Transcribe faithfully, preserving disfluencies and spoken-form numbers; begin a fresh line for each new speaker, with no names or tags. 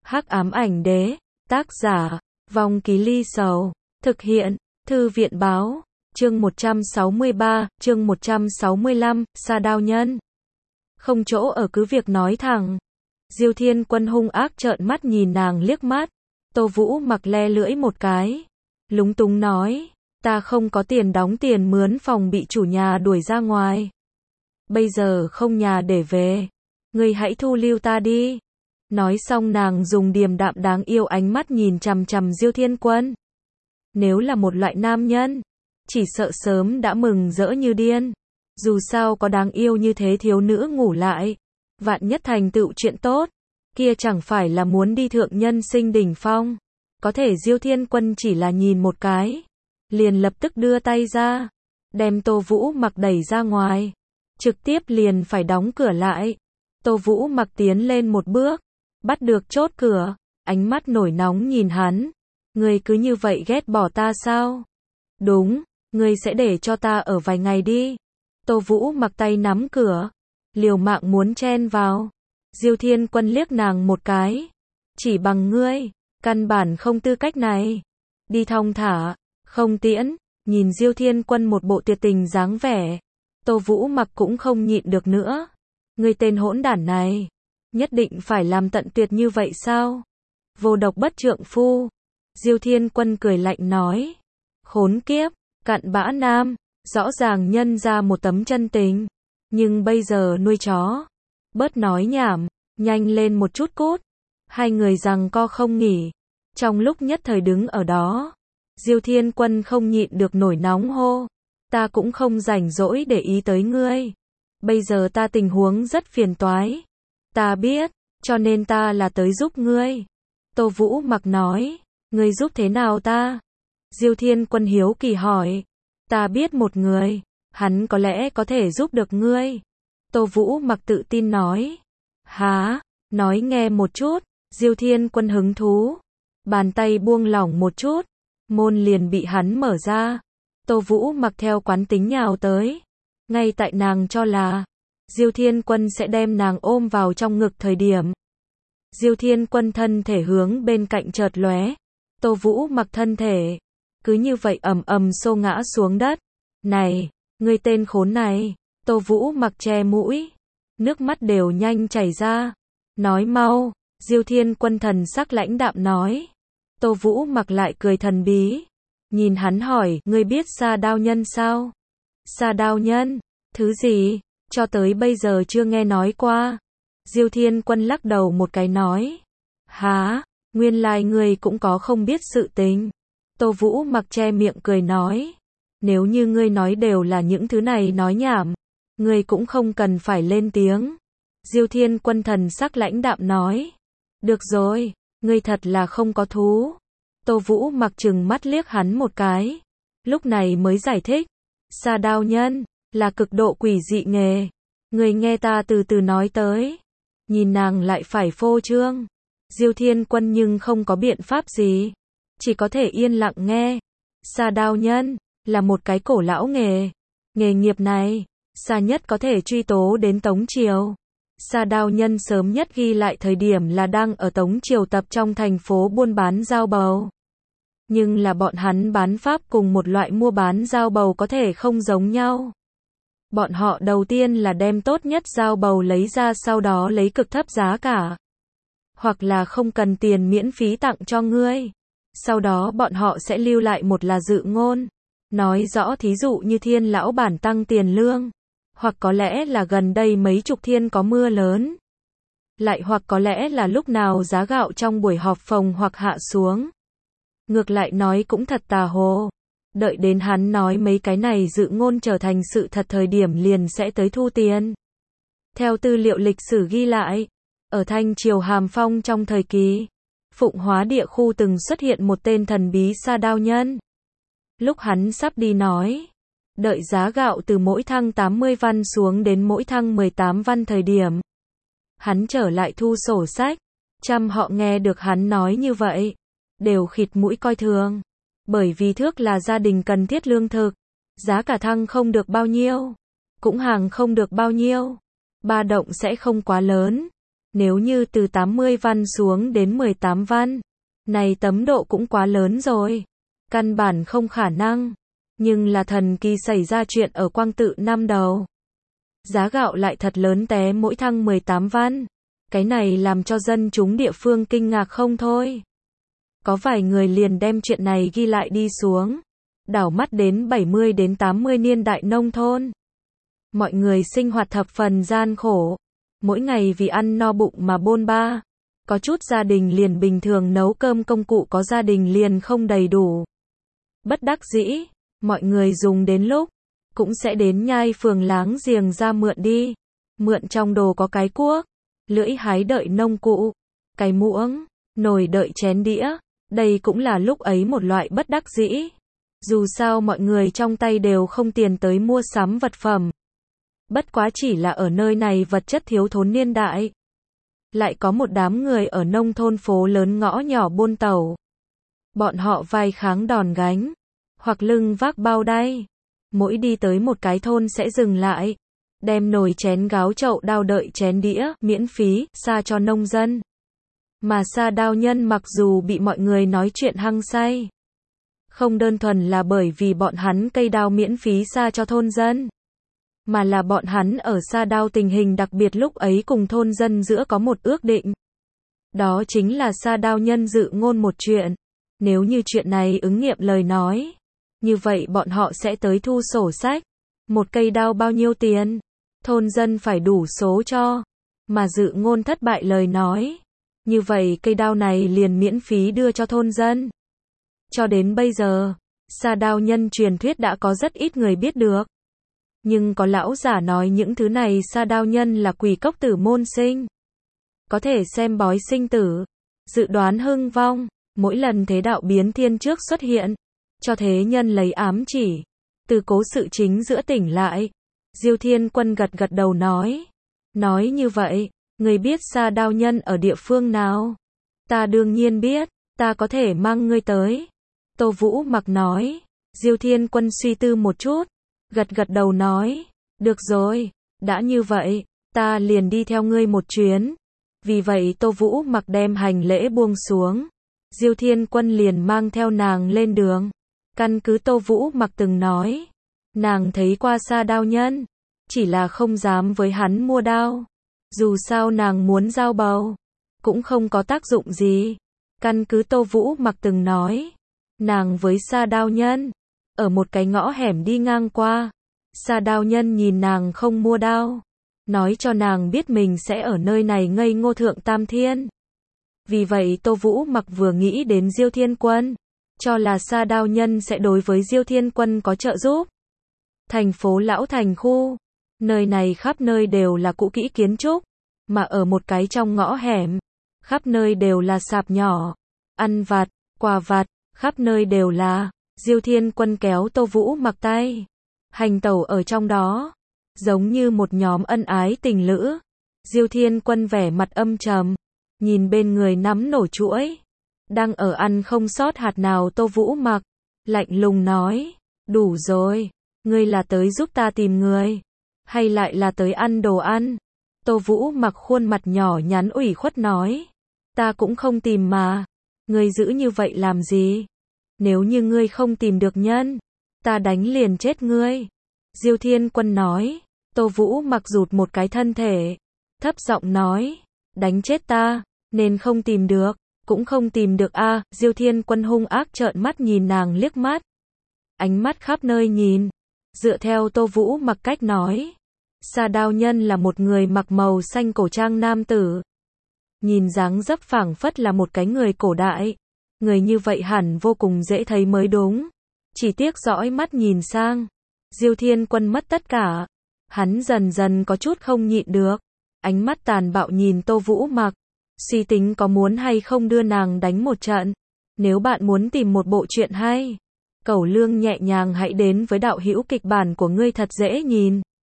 Hắc ám ảnh đế, tác giả, Vong Ký Ly Sầu, thực hiện, Thư viện báo, chương một trăm sáu mươi ba, chương một trăm sáu mươi lăm, Sa Đao Nhân. Không chỗ ở cứ việc nói thẳng. Diêu Thiên Quân hung ác trợn mắt nhìn nàng liếc mắt. Tô Vũ Mặc le lưỡi một cái, lúng túng nói, ta không có tiền đóng tiền mướn phòng bị chủ nhà đuổi ra ngoài. Bây giờ không nhà để về, ngươi hãy thu lưu ta đi. Nói xong nàng dùng điềm đạm đáng yêu ánh mắt nhìn chằm chằm Diêu Thiên Quân. Nếu là một loại nam nhân, chỉ sợ sớm đã mừng rỡ như điên. Dù sao có đáng yêu như thế thiếu nữ ngủ lại, vạn nhất thành tựu chuyện tốt, kia chẳng phải là muốn đi thượng nhân sinh đỉnh phong. Có thể Diêu Thiên Quân chỉ là nhìn một cái, liền lập tức đưa tay ra, đem Tô Vũ Mặc đẩy ra ngoài, trực tiếp liền phải đóng cửa lại. Tô Vũ Mặc tiến lên một bước, bắt được chốt cửa, ánh mắt nổi nóng nhìn hắn. Ngươi cứ như vậy ghét bỏ ta sao? Đúng, ngươi sẽ để cho ta ở vài ngày đi. Tô Vũ Mặc tay nắm cửa, liều mạng muốn chen vào. Diêu Thiên Quân liếc nàng một cái, chỉ bằng ngươi, căn bản không tư cách này. Đi thong thả, không tiễn. Nhìn Diêu Thiên Quân một bộ tuyệt tình dáng vẻ, Tô Vũ Mặc cũng không nhịn được nữa. Ngươi tên hỗn đản này, nhất định phải làm tận tuyệt như vậy sao? Vô độc bất trượng phu. Diêu Thiên Quân cười lạnh nói, khốn kiếp, cặn bã nam, rõ ràng nhân ra một tấm chân tình, nhưng bây giờ nuôi chó. Bớt nói nhảm, nhanh lên một chút cút. Hai người giằng co không nghỉ, trong lúc nhất thời đứng ở đó, Diêu Thiên Quân không nhịn được nổi nóng hô, ta cũng không rảnh rỗi để ý tới ngươi. Bây giờ ta tình huống rất phiền toái. Ta biết, cho nên ta là tới giúp ngươi. Tô Vũ Mặc nói, ngươi giúp thế nào ta? Diêu Thiên Quân hiếu kỳ hỏi, ta biết một người, hắn có lẽ có thể giúp được ngươi. Tô Vũ Mặc tự tin nói, hả? Nói nghe một chút. Diêu Thiên Quân hứng thú, bàn tay buông lỏng một chút, môn liền bị hắn mở ra. Tô Vũ Mặc theo quán tính nhào tới, ngay tại nàng cho là Diêu Thiên Quân sẽ đem nàng ôm vào trong ngực thời điểm, Diêu Thiên Quân thân thể hướng bên cạnh chợt lóe, Tô Vũ Mặc thân thể cứ như vậy ầm ầm xô ngã xuống đất. Này, ngươi tên khốn này. Tô Vũ Mặc che mũi, nước mắt đều nhanh chảy ra. Nói mau. Diêu Thiên Quân thần sắc lãnh đạm nói. Tô Vũ Mặc lại cười thần bí, nhìn hắn hỏi, ngươi biết Sa Đao Nhân sao? Sa Đao Nhân? Thứ gì? Cho tới bây giờ chưa nghe nói qua. Diêu Thiên Quân lắc đầu một cái nói, hả? Nguyên lai ngươi cũng có không biết sự tình. Tô Vũ Mặc che miệng cười nói, nếu như ngươi nói đều là những thứ này nói nhảm, ngươi cũng không cần phải lên tiếng. Diêu Thiên Quân thần sắc lãnh đạm nói, được rồi, ngươi thật là không có thú. Tô Vũ Mặc trừng mắt liếc hắn một cái, lúc này mới giải thích, Sa Đao Nhân là cực độ quỷ dị nghề, ngươi nghe ta từ từ nói tới. Nhìn nàng lại phải phô trương, Diêu Thiên Quân nhưng không có biện pháp gì, chỉ có thể yên lặng nghe. Sa Đao Nhân là một cái cổ lão nghề, nghề nghiệp này xa nhất có thể truy tố đến Tống Triều. Sa Đao Nhân sớm nhất ghi lại thời điểm là đang ở Tống Triều tập trong thành phố buôn bán dao bầu. Nhưng là bọn hắn bán pháp cùng một loại mua bán dao bầu có thể không giống nhau. Bọn họ đầu tiên là đem tốt nhất dao bầu lấy ra, sau đó lấy cực thấp giá cả, hoặc là không cần tiền miễn phí tặng cho ngươi. Sau đó bọn họ sẽ lưu lại một là dự ngôn, nói rõ thí dụ như Thiên lão bản tăng tiền lương, hoặc có lẽ là gần đây mấy chục thiên có mưa lớn, lại hoặc có lẽ là lúc nào giá gạo trong buổi họp phòng hoặc hạ xuống. Ngược lại nói cũng thật tà hồ. Đợi đến hắn nói mấy cái này dự ngôn trở thành sự thật thời điểm liền sẽ tới thu tiền. Theo tư liệu lịch sử ghi lại, ở Thanh Triều Hàm Phong trong thời kỳ, Phụng Hóa địa khu từng xuất hiện một tên thần bí Sa Đao Nhân. Lúc hắn sắp đi nói, đợi giá gạo từ mỗi thăng tám mươi văn xuống đến mỗi thăng mười tám văn thời điểm, hắn trở lại thu sổ sách. Trăm họ nghe được hắn nói như vậy, đều khịt mũi coi thường. Bởi vì thước là gia đình cần thiết lương thực, giá cả thăng không được bao nhiêu, cũng hàng không được bao nhiêu, ba động sẽ không quá lớn. Nếu như từ tám mươi văn xuống đến mười tám văn, này tấm độ cũng quá lớn rồi. Căn bản không khả năng. Nhưng là thần kỳ xảy ra chuyện ở Quang Tự năm đầu. Giá gạo lại thật lớn té mỗi thăng mười tám văn. Cái này làm cho dân chúng địa phương kinh ngạc không thôi. Có vài người liền đem chuyện này ghi lại đi xuống. Đảo mắt đến bảy mươi đến tám mươi niên đại nông thôn. Mọi người sinh hoạt thập phần gian khổ. Mỗi ngày vì ăn no bụng mà bôn ba. Có chút gia đình liền bình thường nấu cơm công cụ có gia đình liền không đầy đủ. Bất đắc dĩ, mọi người dùng đến lúc, cũng sẽ đến nhai phường láng giềng ra mượn đi. Mượn trong đồ có cái cuốc, lưỡi hái đợi nông cụ, cái muỗng, nồi đợi chén đĩa. Đây cũng là lúc ấy một loại bất đắc dĩ. Dù sao mọi người trong tay đều không tiền tới mua sắm vật phẩm. Bất quá chỉ là ở nơi này vật chất thiếu thốn niên đại. Lại có một đám người ở nông thôn phố lớn ngõ nhỏ buôn tẩu. Bọn họ vai kháng đòn gánh, hoặc lưng vác bao đay. Mỗi đi tới một cái thôn sẽ dừng lại, đem nồi chén gáo chậu đao đợi chén đĩa, miễn phí, xa cho nông dân. Mà Sa Đao Nhân mặc dù bị mọi người nói chuyện hăng say, không đơn thuần là bởi vì bọn hắn cây đao miễn phí xa cho thôn dân, mà là bọn hắn ở Sa Đao tình hình đặc biệt lúc ấy cùng thôn dân giữa có một ước định. Đó chính là Sa Đao Nhân dự ngôn một chuyện. Nếu như chuyện này ứng nghiệm lời nói, như vậy bọn họ sẽ tới thu sổ sách. Một cây đao bao nhiêu tiền? Thôn dân phải đủ số cho. Mà dự ngôn thất bại lời nói, như vậy cây đao này liền miễn phí đưa cho thôn dân. Cho đến bây giờ, Sa Đao Nhân truyền thuyết đã có rất ít người biết được. Nhưng có lão giả nói những thứ này Sa Đao Nhân là quỷ cốc tử môn sinh. Có thể xem bói sinh tử, dự đoán hưng vong, mỗi lần thế đạo biến thiên trước xuất hiện, cho thế nhân lấy ám chỉ, từ cố sự chính giữa tỉnh lại. Diêu Thiên Quân gật gật đầu nói. Nói như vậy, người biết Sa Đao Nhân ở địa phương nào? Ta đương nhiên biết, ta có thể mang ngươi tới. Tô Vũ Mặc nói. Diêu Thiên Quân suy tư một chút, gật gật đầu nói. Được rồi, đã như vậy, ta liền đi theo ngươi một chuyến. Vì vậy Tô Vũ Mặc đem hành lễ buông xuống. Diêu Thiên Quân liền mang theo nàng lên đường. Căn cứ Tô Vũ Mặc từng nói, nàng thấy qua Sa Đao Nhân, chỉ là không dám với hắn mua đao. Dù sao nàng muốn giao bầu, cũng không có tác dụng gì. Căn cứ Tô Vũ Mặc từng nói, nàng với Sa Đao Nhân, ở một cái ngõ hẻm đi ngang qua. Sa Đao Nhân nhìn nàng không mua đao, nói cho nàng biết mình sẽ ở nơi này ngây ngô thượng tam thiên. Vì vậy Tô Vũ Mặc vừa nghĩ đến Diêu Thiên Quân, cho là Sa Đao Nhân sẽ đối với Diêu Thiên Quân có trợ giúp. Thành phố Lão Thành khu, nơi này khắp nơi đều là cũ kỹ kiến trúc, mà ở một cái trong ngõ hẻm, khắp nơi đều là sạp nhỏ, ăn vặt, quà vặt, khắp nơi đều là. Diêu Thiên Quân kéo Tô Vũ Mặc tay, hành tẩu ở trong đó, giống như một nhóm ân ái tình lữ. Diêu Thiên Quân vẻ mặt âm trầm, nhìn bên người nắm nổ chuỗi, đang ở ăn không sót hạt nào Tô Vũ Mặc, lạnh lùng nói, đủ rồi, ngươi là tới giúp ta tìm người, hay lại là tới ăn đồ ăn? Tô Vũ Mặc khuôn mặt nhỏ nhắn ủy khuất nói, ta cũng không tìm mà, ngươi giữ như vậy làm gì? Nếu như ngươi không tìm được nhân, ta đánh liền chết ngươi. Diêu Thiên Quân nói. Tô Vũ Mặc rụt một cái thân thể, thấp giọng nói, đánh chết ta, nên không tìm được, cũng không tìm được a. À. Diêu Thiên Quân hung ác trợn mắt nhìn nàng liếc mắt, ánh mắt khắp nơi nhìn. Dựa theo Tô Vũ Mặc cách nói, Sa Đao Nhân là một người mặc màu xanh cổ trang nam tử, nhìn dáng dấp phảng phất là một cái người cổ đại. Người như vậy hẳn vô cùng dễ thấy mới đúng. Chỉ tiếc dõi mắt nhìn sang, Diêu Thiên Quân mất tất cả. Hắn dần dần có chút không nhịn được, ánh mắt tàn bạo nhìn Tô Vũ Mặc, suy tính có muốn hay không đưa nàng đánh một trận. Nếu bạn muốn tìm một bộ truyện hay, Cẩu Lương nhẹ nhàng hãy đến với đạo hữu kịch bản của ngươi thật dễ nhìn.